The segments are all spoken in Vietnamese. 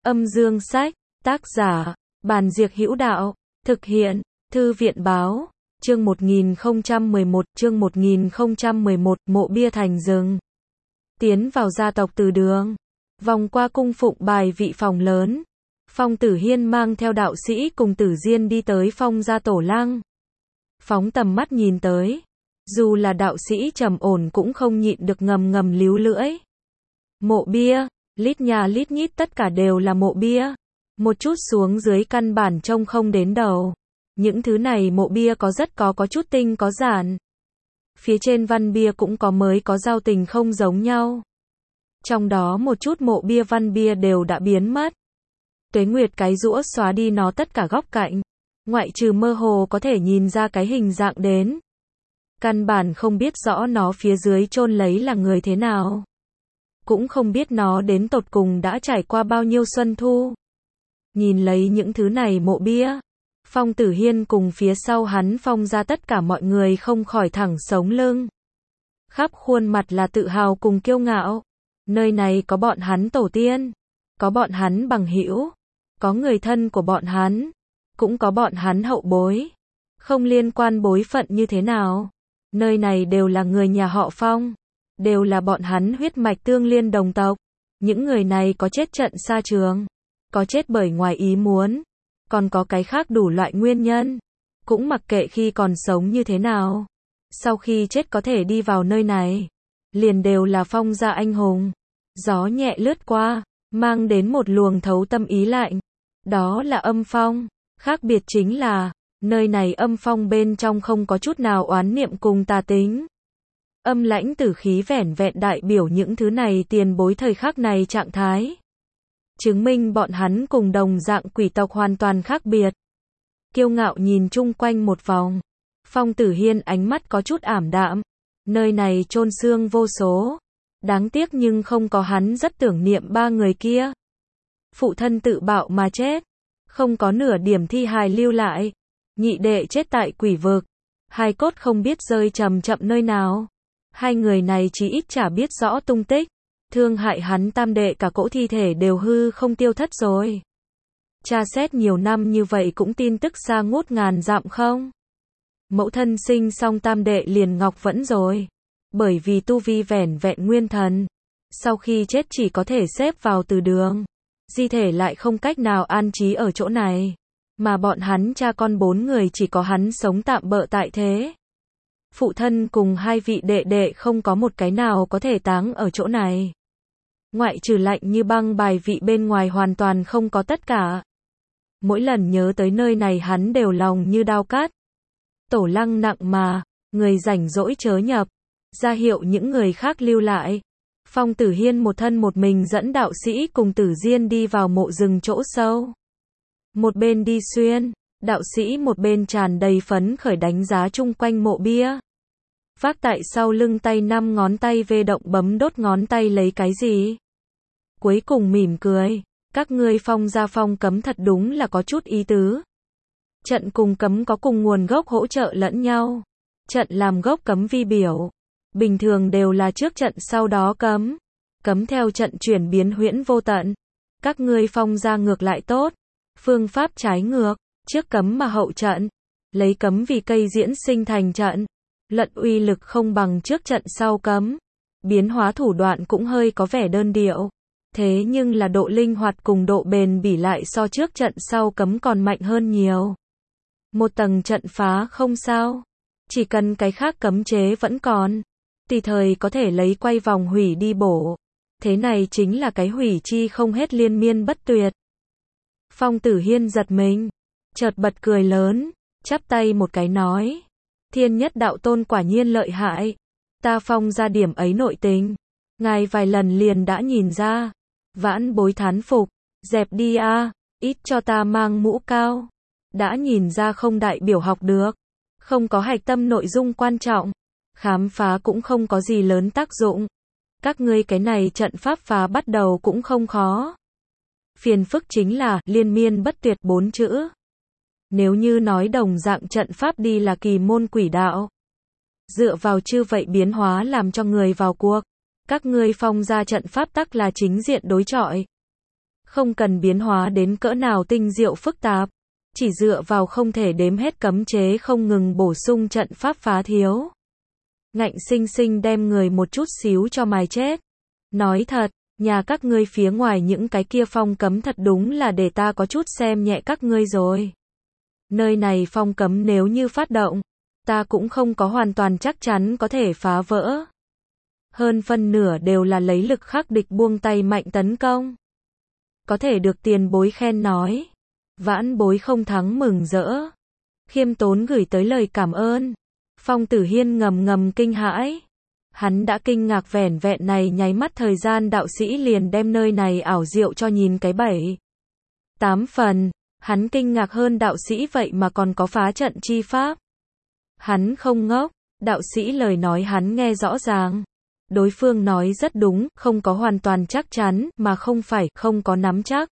Âm dương sách, tác giả, Bàn Diệc Hữu Đạo, thực hiện, Thư viện Báo, chương 1011, mộ bia thành rừng. Tiến vào gia tộc Từ Đường, vòng qua cung phụng bài vị phòng lớn, Phong Tử Hiên mang theo đạo sĩ cùng Tử Diên đi tới Phong gia tổ lăng. Phóng tầm mắt nhìn tới, dù là đạo sĩ trầm ổn cũng không nhịn được ngầm ngầm líu lưỡi. Mộ bia, lít nhà lít nhít tất cả đều là mộ bia. Một chút xuống dưới căn bản trông không đến đầu. Những thứ này mộ bia có chút tinh có giản. Phía trên văn bia cũng có mới có giao tình không giống nhau. Trong đó một chút mộ bia văn bia đều đã biến mất. Tuế Nguyệt cái rũa xóa đi nó tất cả góc cạnh. Ngoại trừ mơ hồ có thể nhìn ra cái hình dạng đến. Căn bản không biết rõ nó phía dưới chôn lấy là người thế nào. Cũng không biết nó đến tột cùng đã trải qua bao nhiêu xuân thu. Nhìn lấy những thứ này mộ bia, Phong Tử Hiên cùng phía sau hắn Phong ra tất cả mọi người không khỏi thẳng sống lưng. Khắp khuôn mặt là tự hào cùng kiêu ngạo. Nơi này có bọn hắn tổ tiên, có bọn hắn bằng hữu, có người thân của bọn hắn, cũng có bọn hắn hậu bối. Không liên quan bối phận như thế nào. Nơi này đều là người nhà họ Phong, đều là bọn hắn huyết mạch tương liên đồng tộc. Những người này có chết trận xa trường, có chết bởi ngoài ý muốn, còn có cái khác đủ loại nguyên nhân. Cũng mặc kệ khi còn sống như thế nào, sau khi chết có thể đi vào nơi này, liền đều là Phong gia anh hùng. Gió nhẹ lướt qua, mang đến một luồng thấu tâm ý lạnh. Đó là âm phong, khác biệt chính là, nơi này âm phong bên trong không có chút nào oán niệm cùng tà tính. Âm lãnh tử khí vẻn vẹn đại biểu những thứ này tiền bối thời khắc này trạng thái. Chứng minh bọn hắn cùng đồng dạng quỷ tộc hoàn toàn khác biệt. Kiêu ngạo nhìn chung quanh một vòng. Phong Tử Hiên ánh mắt có chút ảm đạm. Nơi này chôn xương vô số. Đáng tiếc nhưng không có hắn rất tưởng niệm ba người kia. Phụ thân tự bạo mà chết. Không có nửa điểm thi hài lưu lại. Nhị đệ chết tại quỷ vực. Hai cốt không biết rơi chậm chậm nơi nào. Hai người này chỉ ít chả biết rõ tung tích. Thương hại hắn tam đệ cả cỗ thi thể đều hư không tiêu thất rồi. Tra xét nhiều năm như vậy cũng tin tức xa ngút ngàn dặm không? Mẫu thân sinh xong tam đệ liền ngọc vẫn rồi. Bởi vì tu vi vẻn vẹn nguyên thần. Sau khi chết chỉ có thể xếp vào Từ Đường. Di thể lại không cách nào an trí ở chỗ này. Mà bọn hắn cha con 4 người chỉ có hắn sống tạm bợ tại thế. Phụ thân cùng hai vị đệ đệ không có một cái nào có thể táng ở chỗ này. Ngoại trừ lạnh như băng bài vị bên ngoài hoàn toàn không có tất cả. Mỗi lần nhớ tới nơi này hắn đều lòng như đao cắt. Tổ lăng nặng mà, người rảnh rỗi chớ nhập. Ra hiệu những người khác lưu lại. Phong Tử Hiên một thân một mình dẫn đạo sĩ cùng Tử Diên đi vào mộ rừng chỗ sâu. Một bên đi xuyên, đạo sĩ một bên tràn đầy phấn khởi đánh giá chung quanh mộ bia. Vác tại sau lưng tay 5 ngón tay vê động bấm đốt ngón tay lấy cái gì. Cuối cùng mỉm cười, các ngươi Phong gia phong cấm thật đúng là có chút ý tứ. Trận cùng cấm có cùng nguồn gốc hỗ trợ lẫn nhau. Trận làm gốc cấm vi biểu. Bình thường đều là trước trận sau đó cấm. Cấm theo trận chuyển biến huyễn vô tận. Các ngươi Phong gia ngược lại tốt. Phương pháp trái ngược, trước cấm mà hậu trận. Lấy cấm vì cây diễn sinh thành trận. Lận uy lực không bằng trước trận sau cấm. Biến hóa thủ đoạn cũng hơi có vẻ đơn điệu. Thế nhưng là độ linh hoạt cùng độ bền bỉ lại so trước trận sau cấm còn mạnh hơn nhiều. Một tầng trận phá không sao. Chỉ cần cái khác cấm chế vẫn còn. Tùy thời có thể lấy quay vòng hủy đi bổ. Thế này chính là cái hủy chi không hết liên miên bất tuyệt. Phong Tử Hiên giật mình. Chợt bật cười lớn. Chắp tay một cái nói. Thiên nhất đạo tôn quả nhiên lợi hại. Ta Phong ra điểm ấy nội tình. Ngài vài lần liền đã nhìn ra. Vãn bối thán phục. Dẹp đi a, ít cho ta mang mũ cao. Đã nhìn ra không đại biểu học được. Không có hạch tâm nội dung quan trọng. Khám phá cũng không có gì lớn tác dụng. Các ngươi cái này trận pháp phá bắt đầu cũng không khó. Phiền phức chính là liên miên bất tuyệt 4 chữ. Nếu như nói đồng dạng trận pháp đi là kỳ môn quỷ đạo. Dựa vào chư vậy biến hóa làm cho người vào cuộc. Các ngươi Phong ra trận pháp tắc là chính diện đối chọi. Không cần biến hóa đến cỡ nào tinh diệu phức tạp. Chỉ dựa vào không thể đếm hết cấm chế không ngừng bổ sung trận pháp phá thiếu. Ngạnh sinh sinh đem người một chút xíu cho mài chết. Nói thật, nhà các ngươi phía ngoài những cái kia phong cấm thật đúng là để ta có chút xem nhẹ các ngươi rồi. Nơi này phong cấm nếu như phát động, ta cũng không có hoàn toàn chắc chắn có thể phá vỡ. Hơn phân nửa đều là lấy lực khắc địch buông tay mạnh tấn công. Có thể được tiền bối khen nói. Vãn bối không thắng mừng rỡ. Khiêm tốn gửi tới lời cảm ơn. Phong Tử Hiên ngầm ngầm kinh hãi. Hắn đã kinh ngạc vẻn vẹn này nháy mắt thời gian đạo sĩ liền đem nơi này ảo diệu cho nhìn cái 7-8 phần. Hắn kinh ngạc hơn đạo sĩ vậy mà còn có phá trận chi pháp. Hắn không ngốc, đạo sĩ lời nói hắn nghe rõ ràng. Đối phương nói rất đúng, không có hoàn toàn chắc chắn, mà không phải không có nắm chắc.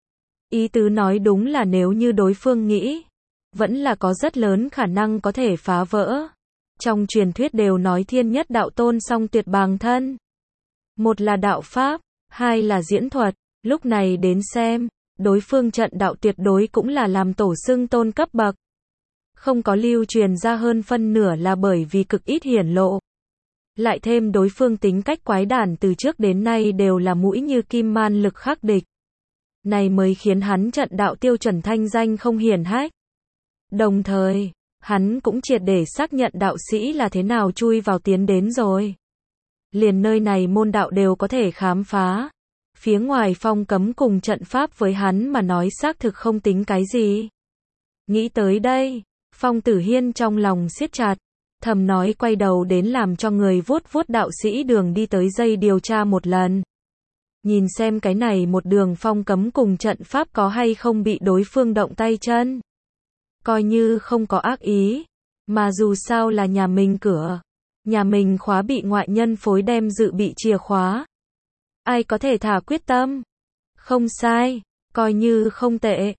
Ý tứ nói đúng là nếu như đối phương nghĩ, vẫn là có rất lớn khả năng có thể phá vỡ. Trong truyền thuyết đều nói thiên nhất đạo tôn song tuyệt bàng thân. Một là đạo pháp, hai là diễn thuật, lúc này đến xem, đối phương trận đạo tuyệt đối cũng là làm tổ xưng tôn cấp bậc. Không có lưu truyền ra hơn phân nửa là bởi vì cực ít hiển lộ. Lại thêm đối phương tính cách quái đản từ trước đến nay đều là mũi như kim man lực khắc địch. Này mới khiến hắn trận đạo tiêu chuẩn thanh danh không hiển hách. Đồng thời, hắn cũng triệt để xác nhận đạo sĩ là thế nào chui vào tiến đến rồi. Liền nơi này môn đạo đều có thể khám phá. Phía ngoài phong cấm cùng trận pháp với hắn mà nói xác thực không tính cái gì. Nghĩ tới đây, Phong Tử Hiên trong lòng siết chặt, thầm nói quay đầu đến làm cho người vuốt vuốt đạo sĩ đường đi tới dây điều tra một lần. Nhìn xem cái này một đường phong cấm cùng trận pháp có hay không bị đối phương động tay chân. Coi như không có ác ý, mà dù sao là nhà mình cửa. Nhà mình khóa bị ngoại nhân phối đem dự bị chìa khóa. Ai có thể thả quyết tâm? Không sai, coi như không tệ.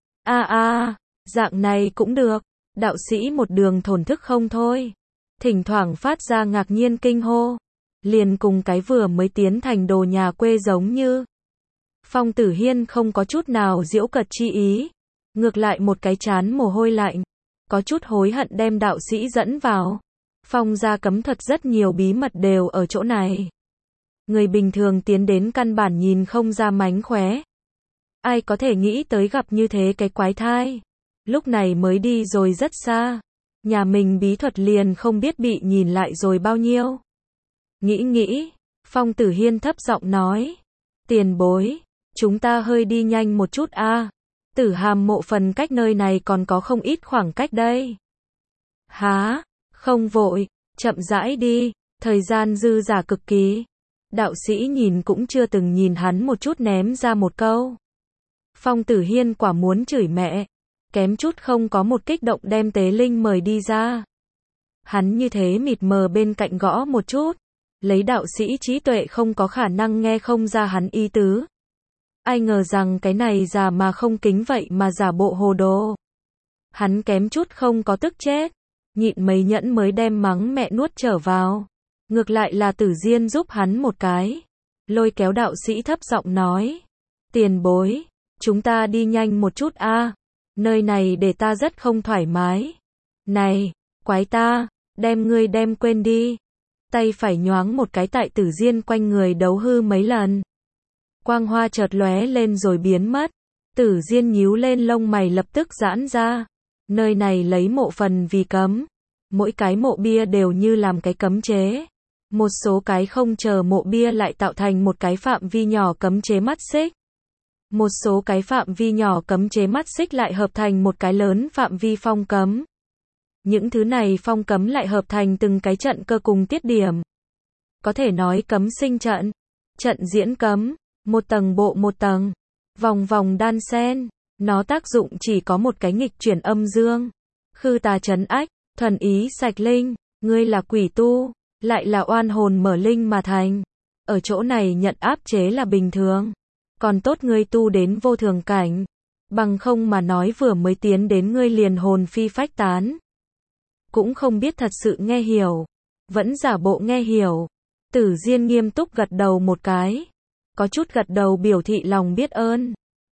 Dạng này cũng được. Đạo sĩ một đường thổn thức không thôi. Thỉnh thoảng phát ra ngạc nhiên kinh hô. Liền cùng cái vừa mới tiến thành đồ nhà quê giống như. Phong Tử Hiên không có chút nào giễu cợt chi ý. Ngược lại một cái trán mồ hôi lạnh. Có chút hối hận đem đạo sĩ dẫn vào. Phong gia cấm thuật rất nhiều bí mật đều ở chỗ này. Người bình thường tiến đến căn bản nhìn không ra mánh khóe. Ai có thể nghĩ tới gặp như thế cái quái thai. Lúc này mới đi rồi rất xa. Nhà mình bí thuật liền không biết bị nhìn lại rồi bao nhiêu. Nghĩ, Phong Tử Hiên thấp giọng nói. Tiền bối, chúng ta hơi đi nhanh một chút a. Tử Hàm mộ phần cách nơi này còn có không ít khoảng cách đây. Há, không vội, chậm rãi đi, thời gian dư dả cực kỳ. Đạo sĩ nhìn cũng chưa từng nhìn hắn một chút ném ra một câu. Phong Tử Hiên quả muốn chửi mẹ. Kém chút không có một kích động đem tế linh mời đi ra. Hắn như thế mịt mờ bên cạnh gõ một chút. Lấy đạo sĩ trí tuệ không có khả năng nghe không ra hắn ý tứ. Ai ngờ rằng cái này già mà không kính vậy mà giả bộ hồ đồ. Hắn kém chút không có tức chết. Nhịn mấy nhẫn mới đem mắng mẹ nuốt trở vào. Ngược lại là Tử Diên giúp hắn một cái. Lôi kéo đạo sĩ thấp giọng nói. Tiền bối, chúng ta đi nhanh một chút a. Nơi này để ta rất không thoải mái. Này, quái ta, đem ngươi đem quên đi. Tay phải nhoáng một cái tại Tử Diên quanh người đấu hư mấy lần. Quang hoa chợt lóe lên rồi biến mất. Tử Diên nhíu lên lông mày lập tức giãn ra. Nơi này lấy mộ phần vì cấm. Mỗi cái mộ bia đều như làm cái cấm chế. Một số cái không chờ mộ bia lại tạo thành một cái phạm vi nhỏ cấm chế mắt xích. Một số cái phạm vi nhỏ cấm chế mắt xích lại hợp thành một cái lớn phạm vi phong cấm. Những thứ này phong cấm lại hợp thành từng cái trận cơ cùng tiết điểm. Có thể nói cấm sinh trận, trận diễn cấm, một tầng bộ một tầng, vòng vòng đan xen. Nó tác dụng chỉ có một cái nghịch chuyển âm dương, khư tà trấn ách, thuần ý sạch linh. Ngươi là quỷ tu, lại là oan hồn mở linh mà thành. Ở chỗ này nhận áp chế là bình thường. Còn tốt ngươi tu đến vô thường cảnh. Bằng không mà nói vừa mới tiến đến ngươi liền hồn phi phách tán. Cũng không biết thật sự nghe hiểu. Vẫn giả bộ nghe hiểu. Tử Diên nghiêm túc gật đầu một cái. Có chút gật đầu biểu thị lòng biết ơn.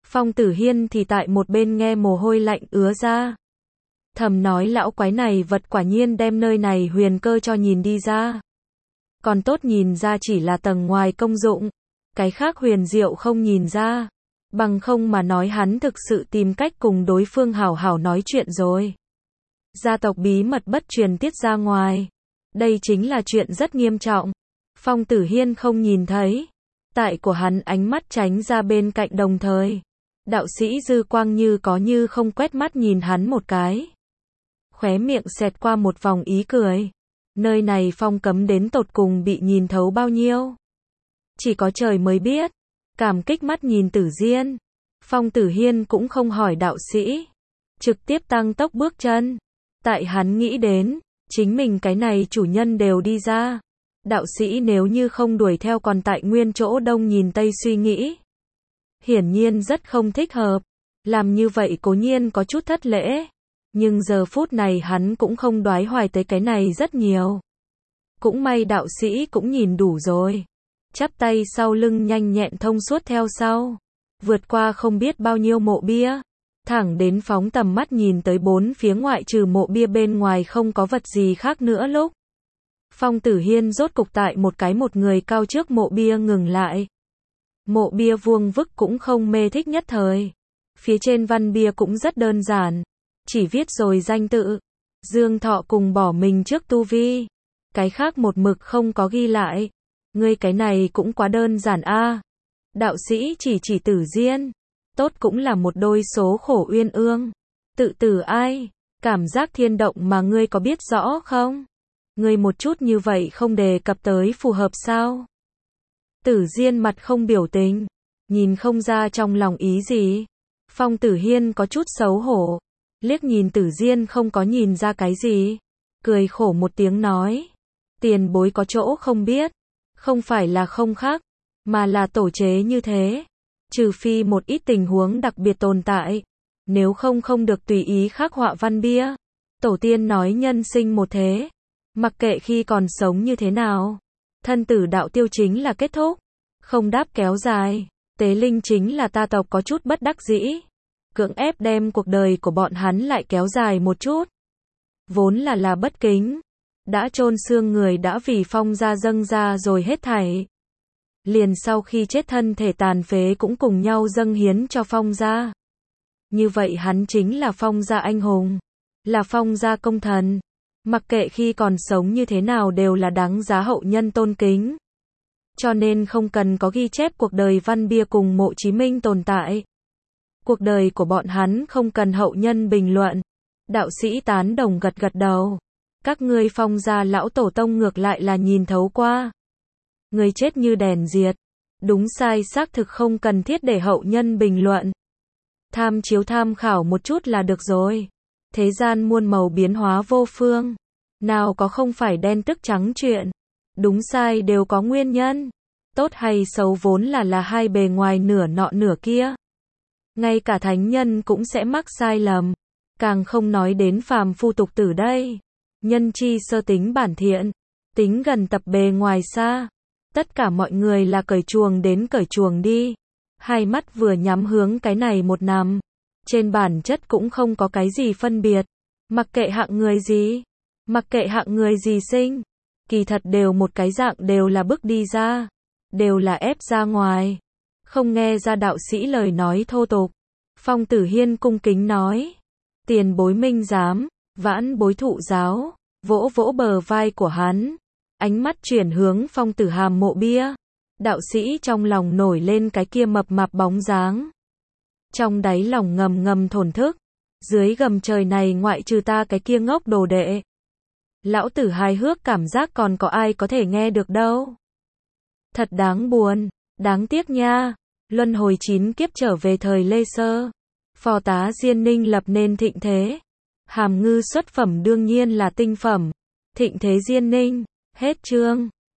Phong Tử Hiên thì tại một bên nghe mồ hôi lạnh ứa ra. Thầm nói lão quái này vật quả nhiên đem nơi này huyền cơ cho nhìn đi ra. Còn tốt nhìn ra chỉ là tầng ngoài công dụng, cái khác huyền diệu không nhìn ra. Bằng không mà nói hắn thực sự tìm cách cùng đối phương hảo hảo nói chuyện rồi. Gia tộc bí mật bất truyền tiết ra ngoài. Đây chính là chuyện rất nghiêm trọng. Phong Tử Hiên không nhìn thấy. Tại của hắn ánh mắt tránh ra bên cạnh đồng thời. Đạo sĩ dư quang như có như không quét mắt nhìn hắn một cái. Khóe miệng xẹt qua một vòng ý cười. Nơi này phong cấm đến tột cùng bị nhìn thấu bao nhiêu. Chỉ có trời mới biết. Cảm kích mắt nhìn Tử Diên. Phong Tử Hiên cũng không hỏi đạo sĩ. Trực tiếp tăng tốc bước chân. Tại hắn nghĩ đến, chính mình cái này chủ nhân đều đi ra. Đạo sĩ nếu như không đuổi theo còn tại nguyên chỗ đông nhìn tây suy nghĩ. Hiển nhiên rất không thích hợp. Làm như vậy cố nhiên có chút thất lễ. Nhưng giờ phút này hắn cũng không đoái hoài tới cái này rất nhiều. Cũng may đạo sĩ cũng nhìn đủ rồi. Chắp tay sau lưng nhanh nhẹn thông suốt theo sau. Vượt qua không biết bao nhiêu mộ bia. Thẳng đến phóng tầm mắt nhìn tới bốn phía ngoại trừ mộ bia bên ngoài không có vật gì khác nữa lúc. Phong Tử Hiên rốt cục tại một người cao trước mộ bia ngừng lại. Mộ bia vuông vức cũng không mê thích nhất thời. Phía trên văn bia cũng rất đơn giản. Chỉ viết rồi danh tự. Dương Thọ cùng bỏ mình trước tu vi. Cái khác một mực không có ghi lại. Ngươi cái này cũng quá đơn giản a. Đạo sĩ chỉ Tử Diên. Tốt cũng là một đôi số khổ uyên ương. Tự tử ai? Cảm giác thiên động mà ngươi có biết rõ không? Ngươi một chút như vậy không đề cập tới phù hợp sao? Tử Diên mặt không biểu tình. Nhìn không ra trong lòng ý gì. Phong Tử Hiên có chút xấu hổ. Liếc nhìn Tử Diên không có nhìn ra cái gì. Cười khổ một tiếng nói. Tiền bối có chỗ không biết. Không phải là không khác. Mà là tổ chế như thế. Trừ phi một ít tình huống đặc biệt tồn tại. Nếu không được tùy ý khắc họa văn bia. Tổ tiên nói nhân sinh một thế. Mặc kệ khi còn sống như thế nào. Thân tử đạo tiêu chính là kết thúc. Không đáp kéo dài. Tế linh chính là ta tộc có chút bất đắc dĩ. Cưỡng ép đem cuộc đời của bọn hắn lại kéo dài một chút. Vốn là bất kính. Đã chôn xương người đã vì Phong gia dâng ra rồi hết thảy. Liền sau khi chết thân thể tàn phế cũng cùng nhau dâng hiến cho Phong gia. Như vậy hắn chính là Phong gia anh hùng. Là Phong gia công thần. Mặc kệ khi còn sống như thế nào đều là đáng giá hậu nhân tôn kính. Cho nên không cần có ghi chép cuộc đời văn bia cùng mộ Chí Minh tồn tại. Cuộc đời của bọn hắn không cần hậu nhân bình luận. Đạo sĩ tán đồng gật đầu. Các ngươi Phong gia lão tổ tông ngược lại là nhìn thấu qua. Người chết như đèn diệt. Đúng sai xác thực không cần thiết để hậu nhân bình luận. Tham chiếu tham khảo một chút là được rồi. Thế gian muôn màu biến hóa vô phương. Nào có không phải đen tức trắng chuyện. Đúng sai đều có nguyên nhân. Tốt hay xấu vốn là hai bề ngoài nửa nọ nửa kia. Ngay cả thánh nhân cũng sẽ mắc sai lầm. Càng không nói đến phàm phu tục tử đây. Nhân chi sơ tính bản thiện. Tính gần tập bề ngoài xa. Tất cả mọi người là cởi chuồng đến cởi chuồng đi. Hai mắt vừa nhắm hướng cái này một nằm. Trên bản chất cũng không có cái gì phân biệt. Mặc kệ hạng người gì. Mặc kệ hạng người gì sinh. Kỳ thật đều một cái dạng đều là bước đi ra. Đều là ép ra ngoài. Không nghe ra đạo sĩ lời nói thô tục. Phong Tử Hiên cung kính nói. Tiền bối minh giám. Vãn bối thụ giáo. Vỗ vỗ bờ vai của hắn. Ánh mắt chuyển hướng Phong Tử Hàm mộ bia. Đạo sĩ trong lòng nổi lên cái kia mập mạp bóng dáng. Trong đáy lòng ngầm thổn thức. Dưới gầm trời này ngoại trừ ta cái kia ngốc đồ đệ. Lão tử hài hước cảm giác còn có ai có thể nghe được đâu. Thật đáng buồn. Đáng tiếc nha. Luân hồi 9 kiếp trở về thời Lê Sơ. Phò tá Diên Ninh lập nên thịnh thế. Hàm Ngư xuất phẩm đương nhiên là tinh phẩm. Thịnh thế Diên Ninh. Hết chương.